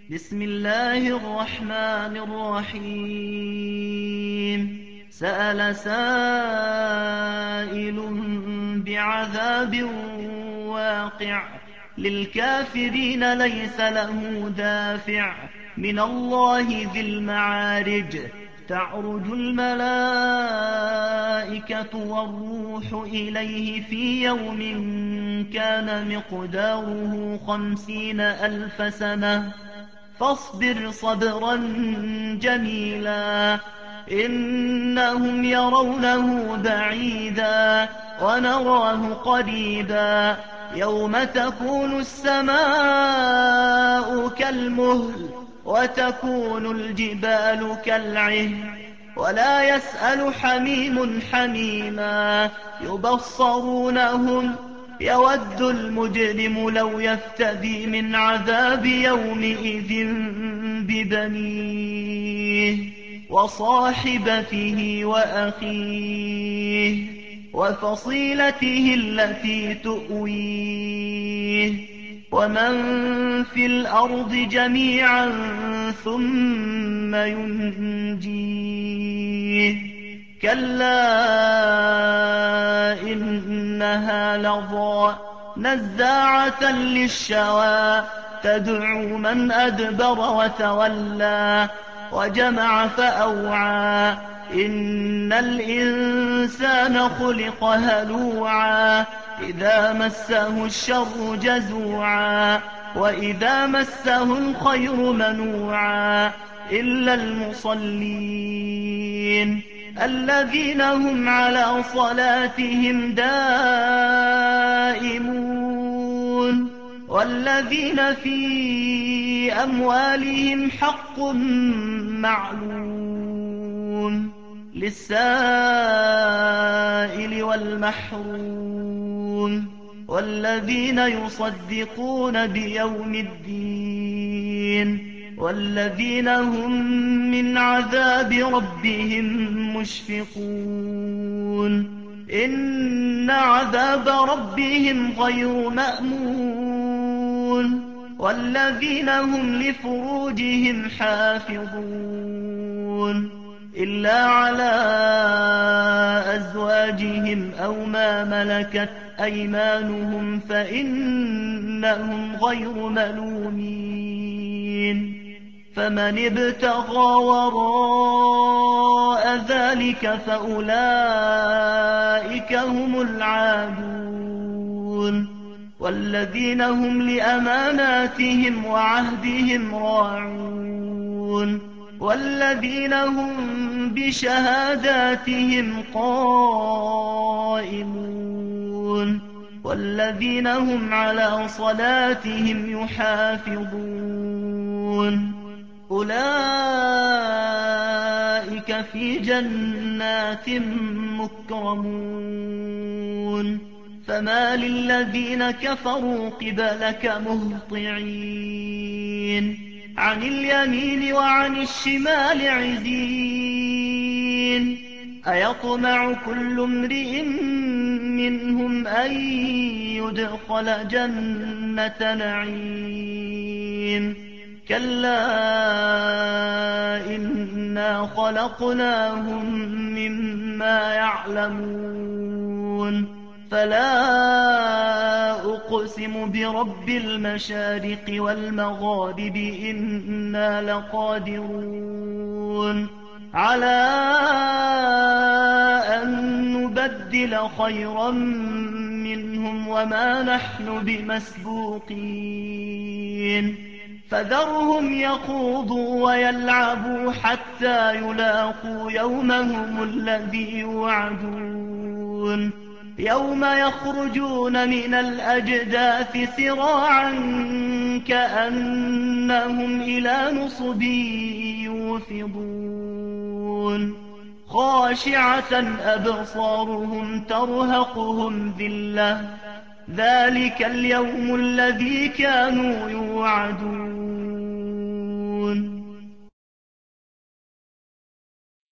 بسم الله الرحمن الرحيم سأل سائل بعذاب واقع للكافرين ليس له دافع من الله ذي المعارج تعرج الملائكة والروح إليه في يوم كان مقداره 50,000 سنة فاصبر صبرا جميلا إنهم يرونه بعيدا ونراه قريبا يوم تكون السماء كالمهل وتكون الجبال كالعهن ولا يسأل حميم حميما يبصرونهم يود المجرم لو يفتدي من عذاب يومئذ ببنيه وصاحبته وأخيه وفصيلته التي تؤويه ومن في الأرض جميعا ثم ينجيه كلا إنها لظى نزاعة للشوى تدعو من أدبر وتولى وجمع فأوعى إن الإنسان خلق هلوعا إذا مسه الشر جزوعا وإذا مسه الخير منوعا إلا المصلين الذين هم على صلاتهم دائمون والذين في أموالهم حق معلوم للسائل والمحروم والذين يصدقون بيوم الدين والذين هم من عذاب ربهم مشفقون إن عذاب ربهم غير مأمون والذين هم لفروجهم حافظون إلا على أزواجهم أو ما ملكت أيمانهم فإنهم غير ملومين فمن ابتغى وراء ذلك فأولئك هم العادون والذين هم لأماناتهم وعهدهم راعون والذين هم بشهاداتهم قائمون والذين هم على صلاتهم يحافظون أولئك في جنات مكرمون فما للذين كفروا قبلك مهطعين عن اليمين وعن الشمال عزين أيطمع كل امرئ منهم أن يدخل جنة نعيم كلا إنا خلقناهم مما يعلمون فلا أقسم برب المشارق والمغارب إنا لقادرون على أن نبدل خيرا منهم وما نحن بمسبوقين فذرهم يخوضوا ويلعبوا حتى يلاقوا يومهم الذي يوعدون يوم يخرجون من الأجداث سراعا كأنهم إلى نصب يوفضون خاشعة أبصارهم ترهقهم ذلة ذلك اليوم الذي كانوا يوعدون